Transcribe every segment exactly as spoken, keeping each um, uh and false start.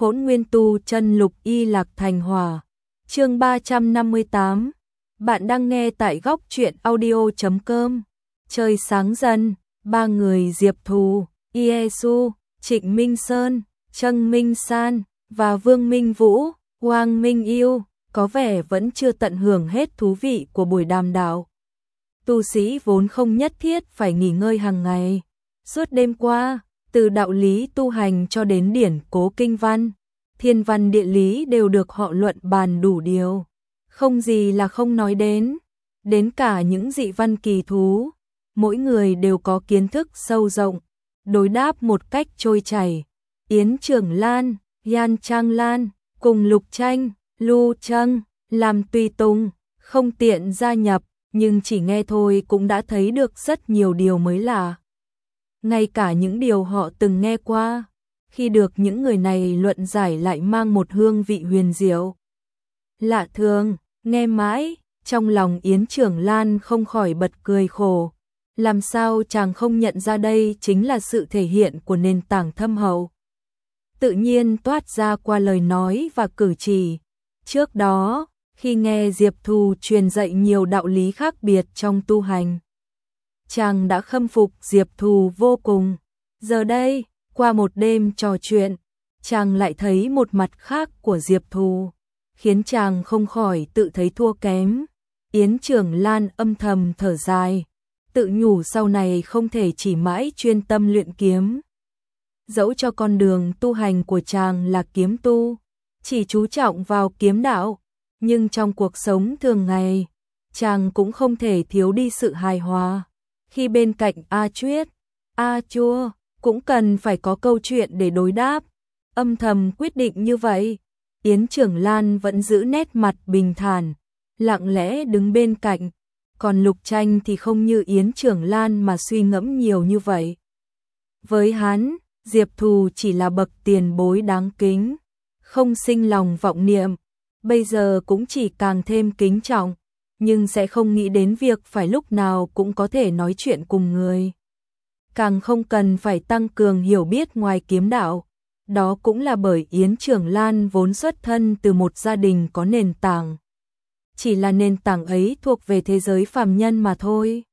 Hỗn Nguyên Tu Chân Lục Y Lạc Thành Hỏa. Chương ba trăm năm mươi tám. Bạn đang nghe tại góc truyện audio chấm com. Trời sáng dần, ba người Diệp Thù, Iesu, Trịnh Minh Sơn, Trâng Minh San và Vương Minh Vũ, Hoàng Minh Yêu có vẻ vẫn chưa tận hưởng hết thú vị của buổi đàm đạo. Tu sĩ vốn không nhất thiết phải nghỉ ngơi hàng ngày. Suốt đêm qua, từ đạo lý tu hành cho đến điển cố kinh văn, thiên văn địa lý đều được họ luận bàn đủ điều. Không gì là không nói đến, đến cả những dị văn kỳ thú. Mỗi người đều có kiến thức sâu rộng, đối đáp một cách trôi chảy. Yến Trưởng Lan, Yan Trang Lan, cùng Lục Tranh, Lu Trâng, làm tùy tùng, không tiện gia nhập, nhưng chỉ nghe thôi cũng đã thấy được rất nhiều điều mới lạ. Ngay cả những điều họ từng nghe qua, khi được những người này luận giải lại mang một hương vị huyền diệu. Lạ thường, nghe mãi, trong lòng Yến Trưởng Lan không khỏi bật cười khổ. Làm sao chàng không nhận ra đây chính là sự thể hiện của nền tảng thâm hậu, tự nhiên toát ra qua lời nói và cử chỉ. Trước đó, khi nghe Diệp Thù truyền dạy nhiều đạo lý khác biệt trong tu hành, chàng đã khâm phục Diệp Thù vô cùng. Giờ đây, qua một đêm trò chuyện, chàng lại thấy một mặt khác của Diệp Thù, khiến chàng không khỏi tự thấy thua kém. Yến Trưởng Lan âm thầm thở dài, tự nhủ sau này không thể chỉ mãi chuyên tâm luyện kiếm. Dẫu cho con đường tu hành của chàng là kiếm tu, chỉ chú trọng vào kiếm đạo, nhưng trong cuộc sống thường ngày, chàng cũng không thể thiếu đi sự hài hòa. Khi bên cạnh A Chuyết, A Chua, cũng cần phải có câu chuyện để đối đáp. Âm thầm quyết định như vậy, Yến Trưởng Lan vẫn giữ nét mặt bình thản, lặng lẽ đứng bên cạnh. Còn Lục Tranh thì không như Yến Trưởng Lan mà suy ngẫm nhiều như vậy. Với hắn, Diệp Thù chỉ là bậc tiền bối đáng kính, không sinh lòng vọng niệm, bây giờ cũng chỉ càng thêm kính trọng, nhưng sẽ không nghĩ đến việc phải lúc nào cũng có thể nói chuyện cùng người. Càng không cần phải tăng cường hiểu biết ngoài kiếm đạo. Đó cũng là bởi Yến Trưởng Lan vốn xuất thân từ một gia đình có nền tảng. Chỉ là nền tảng ấy thuộc về thế giới phàm nhân mà thôi.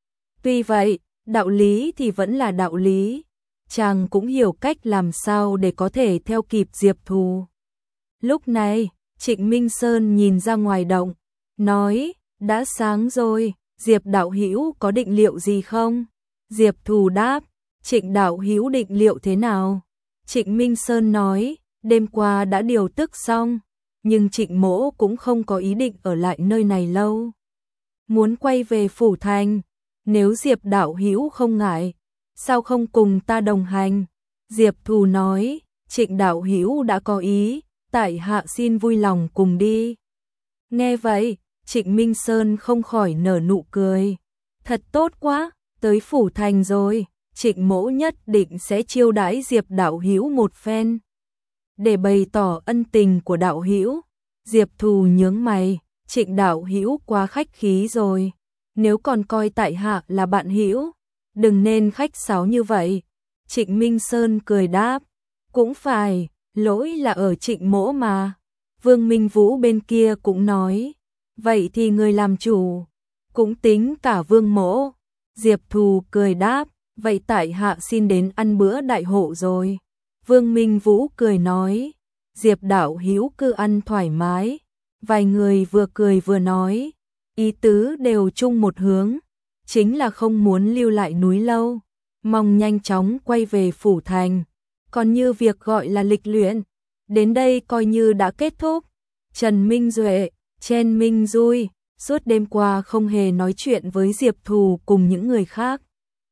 Tuy vậy, đạo lý thì vẫn là đạo lý. Chàng cũng hiểu cách làm sao để có thể theo kịp Diệp Thù. Lúc này, Trịnh Minh Sơn nhìn ra ngoài động, nói, đã sáng rồi, Diệp đạo hữu có định liệu gì không? Diệp Thù đáp, Trịnh đạo hữu định liệu thế nào? Trịnh Minh Sơn nói, đêm qua đã điều tức xong, nhưng Trịnh mỗ cũng không có ý định ở lại nơi này lâu. Muốn quay về phủ thành, nếu Diệp đạo hữu không ngại, sao không cùng ta đồng hành? Diệp Thù nói, Trịnh đạo hữu đã có ý, tại hạ xin vui lòng cùng đi. Nghe vậy, Trịnh Minh Sơn không khỏi nở nụ cười. Thật tốt quá, tới phủ thành rồi, Trịnh mỗ nhất định sẽ chiêu đãi Diệp đạo hữu một phen. Để bày tỏ ân tình của đạo hữu, Diệp Thù nhướng mày, Trịnh đạo hữu quá khách khí rồi, nếu còn coi tại hạ là bạn hữu, đừng nên khách sáo như vậy. Trịnh Minh Sơn cười đáp, cũng phải, lỗi là ở Trịnh mỗ mà. Vương Minh Vũ bên kia cũng nói, vậy thì người làm chủ, cũng tính cả Vương mỗ. Diệp Thù cười đáp, vậy tại hạ xin đến ăn bữa đại hộ rồi. Vương Minh Vũ cười nói, Diệp đạo hữu cứ ăn thoải mái. Vài người vừa cười vừa nói, ý tứ đều chung một hướng, chính là không muốn lưu lại núi lâu, mong nhanh chóng quay về phủ thành. Còn như việc gọi là lịch luyện, đến đây coi như đã kết thúc. Trần Minh Duệ, Chen Minh Dui, suốt đêm qua không hề nói chuyện với Diệp Thù cùng những người khác.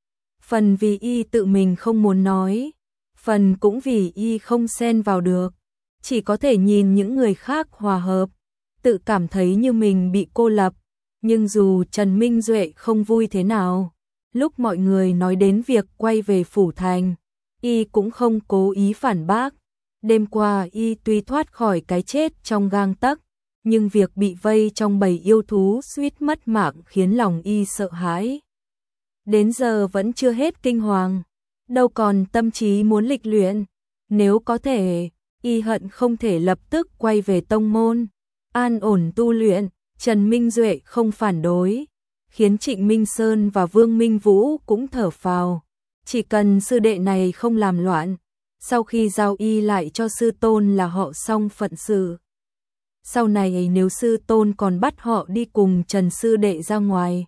Phần vì y tự mình không muốn nói, phần cũng vì y không xen vào được, chỉ có thể nhìn những người khác hòa hợp, tự cảm thấy như mình bị cô lập. Nhưng dù Trần Minh Duệ không vui thế nào, lúc mọi người nói đến việc quay về phủ thành, y cũng không cố ý phản bác. Đêm qua y tuy thoát khỏi cái chết trong gang tấc, nhưng việc bị vây trong bầy yêu thú suýt mất mạng khiến lòng y sợ hãi. Đến giờ vẫn chưa hết kinh hoàng, đâu còn tâm trí muốn lịch luyện. Nếu có thể, y hận không thể lập tức quay về tông môn, an ổn tu luyện. Trần Minh Duệ không phản đối, khiến Trịnh Minh Sơn và Vương Minh Vũ cũng thở phào. Chỉ cần sư đệ này không làm loạn, sau khi giao y lại cho sư tôn là họ xong phận sự. Sau này nếu sư tôn còn bắt họ đi cùng Trần sư đệ ra ngoài,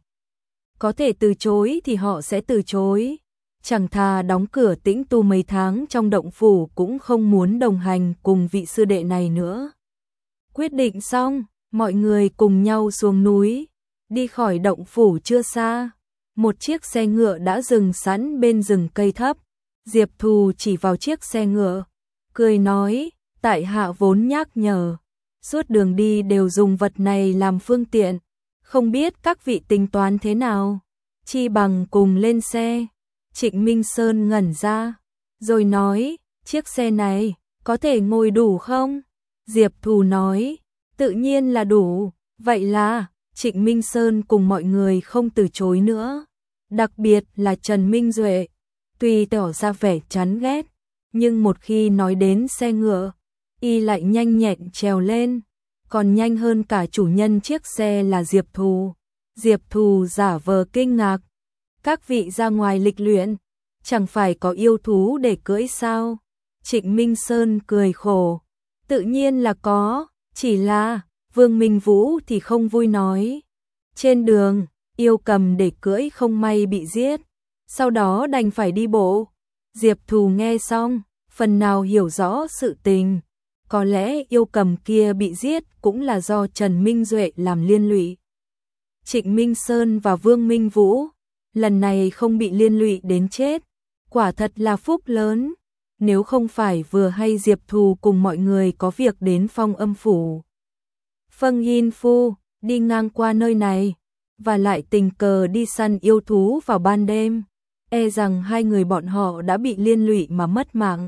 có thể từ chối thì họ sẽ từ chối. Chẳng thà đóng cửa tĩnh tu mấy tháng trong động phủ cũng không muốn đồng hành cùng vị sư đệ này nữa. Quyết định xong, mọi người cùng nhau xuống núi. Đi khỏi động phủ chưa xa, một chiếc xe ngựa đã dừng sẵn bên rừng cây thấp. Diệp Thù chỉ vào chiếc xe ngựa, cười nói, tại hạ vốn nhắc nhở, suốt đường đi đều dùng vật này làm phương tiện, không biết các vị tính toán thế nào, chi bằng cùng lên xe. Trịnh Minh Sơn ngẩn ra, rồi nói, chiếc xe này, có thể ngồi đủ không? Diệp Thù nói, tự nhiên là đủ, vậy là, Trịnh Minh Sơn cùng mọi người không từ chối nữa, đặc biệt là Trần Minh Duệ, tuy tỏ ra vẻ chán ghét, nhưng một khi nói đến xe ngựa, y lại nhanh nhẹn trèo lên, còn nhanh hơn cả chủ nhân chiếc xe là Diệp Thù. Diệp Thù giả vờ kinh ngạc, các vị ra ngoài lịch luyện, chẳng phải có yêu thú để cưỡi sao? Trịnh Minh Sơn cười khổ, tự nhiên là có, chỉ là, Vương Minh Vũ thì không vui nói. Trên đường, yêu cầm để cưỡi không may bị giết, sau đó đành phải đi bộ. Diệp Thù nghe xong, phần nào hiểu rõ sự tình, có lẽ yêu cầm kia bị giết cũng là do Trần Minh Duệ làm liên lụy. Trịnh Minh Sơn và Vương Minh Vũ, lần này không bị liên lụy đến chết, quả thật là phúc lớn, nếu không phải vừa hay Diệp Thù cùng mọi người có việc đến Phong Âm phủ. Phân Yin Phu, đi ngang qua nơi này, và lại tình cờ đi săn yêu thú vào ban đêm, e rằng hai người bọn họ đã bị liên lụy mà mất mạng.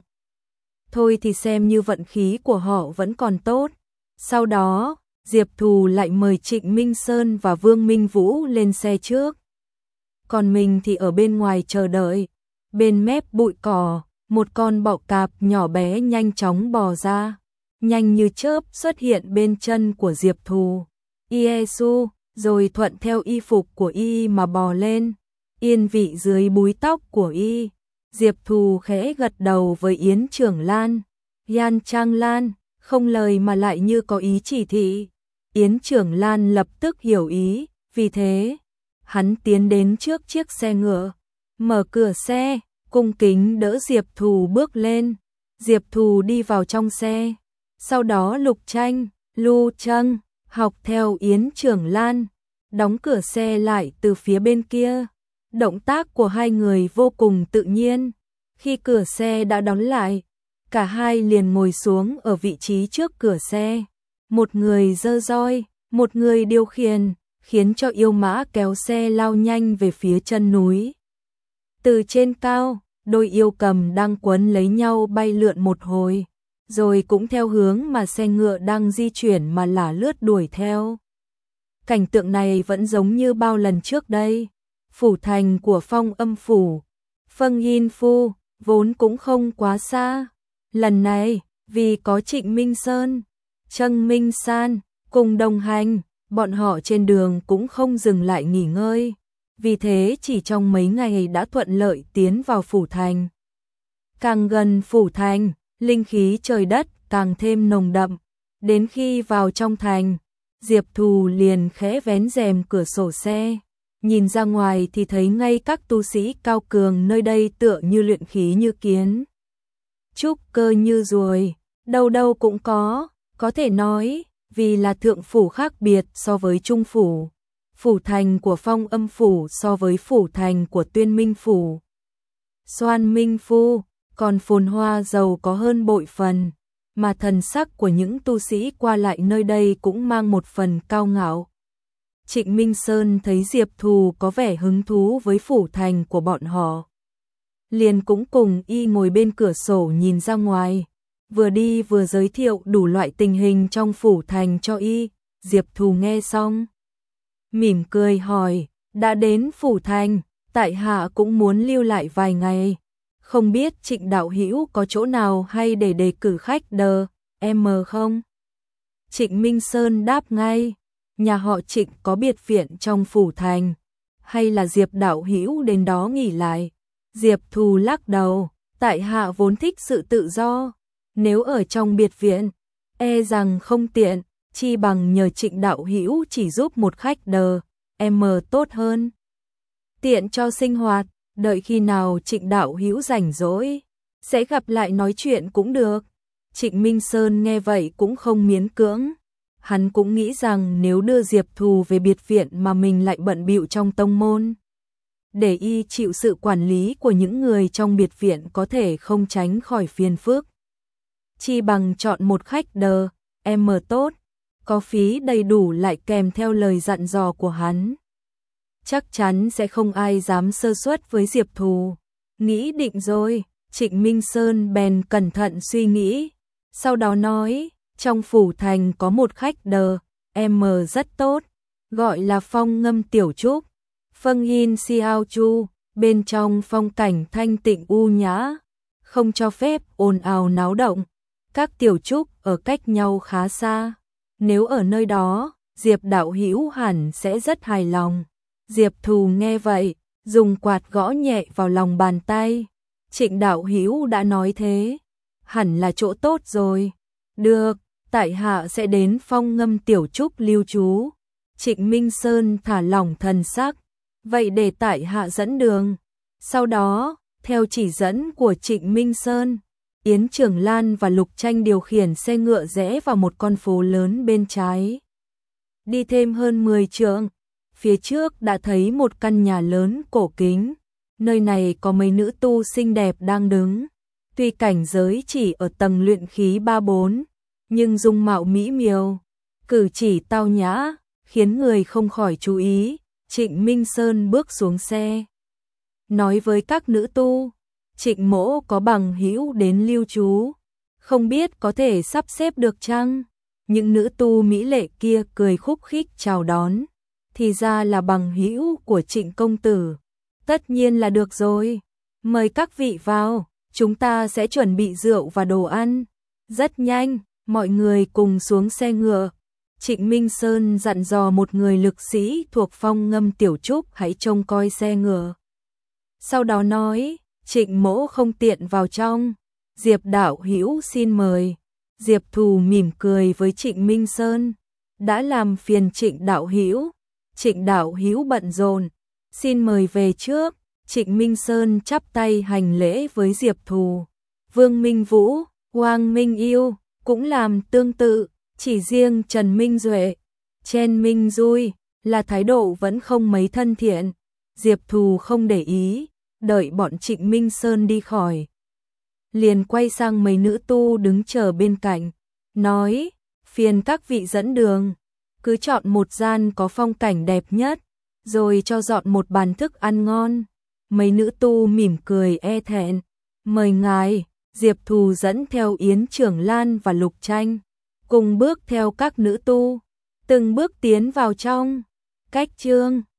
Thôi thì xem như vận khí của họ vẫn còn tốt. Sau đó, Diệp Thù lại mời Trịnh Minh Sơn và Vương Minh Vũ lên xe trước. Còn mình thì ở bên ngoài chờ đợi. Bên mép bụi cỏ, một con bọ cạp nhỏ bé nhanh chóng bò ra, nhanh như chớp xuất hiện bên chân của Diệp Thù. Iesu, rồi thuận theo y phục của y mà bò lên, yên vị dưới búi tóc của y. Diệp Thù khẽ gật đầu với Yến Trưởng Lan, Yan Trang Lan, không lời mà lại như có ý chỉ thị. Yến Trưởng Lan lập tức hiểu ý, vì thế, hắn tiến đến trước chiếc xe ngựa, mở cửa xe, cung kính đỡ Diệp Thù bước lên. Diệp Thù đi vào trong xe, sau đó Lục Tranh, Lu Trâng, học theo Yến Trưởng Lan, đóng cửa xe lại từ phía bên kia. Động tác của hai người vô cùng tự nhiên. Khi cửa xe đã đóng lại, cả hai liền ngồi xuống ở vị trí trước cửa xe. Một người giơ roi, một người điều khiển, khiến cho yêu mã kéo xe lao nhanh về phía chân núi. Từ trên cao, đôi yêu cầm đang quấn lấy nhau bay lượn một hồi, rồi cũng theo hướng mà xe ngựa đang di chuyển mà lả lướt đuổi theo. Cảnh tượng này vẫn giống như bao lần trước đây. Phủ thành của Phong Âm phủ, Phân Yin Phu, vốn cũng không quá xa. Lần này, vì có Trịnh Minh Sơn, Trâng Minh San cùng đồng hành, bọn họ trên đường cũng không dừng lại nghỉ ngơi. Vì thế chỉ trong mấy ngày đã thuận lợi tiến vào phủ thành. Càng gần phủ thành, linh khí trời đất càng thêm nồng đậm. Đến khi vào trong thành, Diệp Thù liền khẽ vén rèm cửa sổ xe. Nhìn ra ngoài thì thấy ngay các tu sĩ cao cường nơi đây tựa như luyện khí như kiến, trúc cơ như ruồi, đâu đâu cũng có, có thể nói, vì là thượng phủ khác biệt so với trung phủ, phủ thành của Phong Âm phủ so với phủ thành của Tuyên Minh phủ. Xoan Minh Phu, còn phồn hoa giàu có hơn bội phần, mà thần sắc của những tu sĩ qua lại nơi đây cũng mang một phần cao ngạo. Trịnh Minh Sơn thấy Diệp Thù có vẻ hứng thú với phủ thành của bọn họ, liền cũng cùng y ngồi bên cửa sổ nhìn ra ngoài, vừa đi vừa giới thiệu đủ loại tình hình trong phủ thành cho y. Diệp Thù nghe xong, mỉm cười hỏi, đã đến phủ thành, tại hạ cũng muốn lưu lại vài ngày, Không biết Trịnh đạo hữu có chỗ nào hay để đề cử khách đờ, em không? Trịnh Minh Sơn đáp ngay, nhà họ Trịnh có biệt viện trong phủ thành, hay là Diệp đạo hữu đến đó nghỉ lại? Diệp Thù lắc đầu, tại hạ vốn thích sự tự do, nếu ở trong biệt viện, e rằng không tiện, chi bằng nhờ Trịnh đạo hữu chỉ giúp một khách đờ, em tốt hơn. Tiện cho sinh hoạt, đợi khi nào Trịnh đạo hữu rảnh rỗi, sẽ gặp lại nói chuyện cũng được. Trịnh Minh Sơn nghe vậy cũng không miễn cưỡng. Hắn cũng nghĩ rằng nếu đưa Diệp Thù về biệt viện mà mình lại bận bịu trong tông môn, để y chịu sự quản lý của những người trong biệt viện có thể không tránh khỏi phiền phức. Chi bằng chọn một khách đờ, em tốt, có phí đầy đủ lại kèm theo lời dặn dò của hắn. Chắc chắn sẽ không ai dám sơ suất với Diệp Thù. Nghĩ định rồi, Trịnh Minh Sơn bèn cẩn thận suy nghĩ, sau đó nói, trong phủ thành có một khách đờ, em rất tốt, gọi là Phong Ngâm Tiểu Trúc, Phân Yin Xiao Chu, bên trong phong cảnh thanh tịnh u nhã, không cho phép ồn ào náo động, các tiểu trúc ở cách nhau khá xa, nếu ở nơi đó, Diệp đạo hữu hẳn sẽ rất hài lòng. Diệp Thù nghe vậy, dùng quạt gõ nhẹ vào lòng bàn tay. Trịnh đạo hữu đã nói thế, hẳn là chỗ tốt rồi. Được, tại hạ sẽ đến Phong Ngâm Tiểu Trúc lưu trú. Trịnh Minh Sơn thả lỏng thần sắc, vậy để tại hạ dẫn đường. Sau đó, theo chỉ dẫn của Trịnh Minh Sơn, Yến Trường Lan và Lục Tranh điều khiển xe ngựa rẽ vào một con phố lớn bên trái. Đi thêm hơn mười trượng, phía trước đã thấy một căn nhà lớn cổ kính. Nơi này có mấy nữ tu xinh đẹp đang đứng. Tuy cảnh giới chỉ ở tầng luyện khí ba bốn, nhưng dung mạo mỹ miều, cử chỉ tao nhã, khiến người không khỏi chú ý. Trịnh Minh Sơn bước xuống xe, nói với các nữ tu, Trịnh mỗ có bằng hữu đến lưu trú, không biết có thể sắp xếp được chăng? Những nữ tu mỹ lệ kia cười khúc khích chào đón, thì ra là bằng hữu của Trịnh công tử, tất nhiên là được rồi, mời các vị vào, chúng ta sẽ chuẩn bị rượu và đồ ăn. Rất nhanh, mọi người cùng xuống xe ngựa. Trịnh Minh Sơn dặn dò một người lực sĩ thuộc Phong Ngâm Tiểu Trúc hãy trông coi xe ngựa. Sau đó nói, Trịnh mỗ không tiện vào trong, Diệp đạo hữu xin mời. Diệp Thù mỉm cười với Trịnh Minh Sơn, đã làm phiền Trịnh đạo hữu. Trịnh đạo hữu bận rộn, xin mời về trước. Trịnh Minh Sơn chắp tay hành lễ với Diệp Thù. Vương Minh Vũ, Hoàng Minh Yêu cũng làm tương tự, chỉ riêng Trần Minh Duệ, Chen Minh Dui là thái độ vẫn không mấy thân thiện. Diệp Thù không để ý, đợi bọn Trịnh Minh Sơn đi khỏi, liền quay sang mấy nữ tu đứng chờ bên cạnh, nói, phiền các vị dẫn đường, cứ chọn một gian có phong cảnh đẹp nhất, rồi cho dọn một bàn thức ăn ngon. Mấy nữ tu mỉm cười e thẹn, mời ngài. Diệp Thù dẫn theo Yến Trường Lan và Lục Tranh, cùng bước theo các nữ tu, từng bước tiến vào trong. Cách chương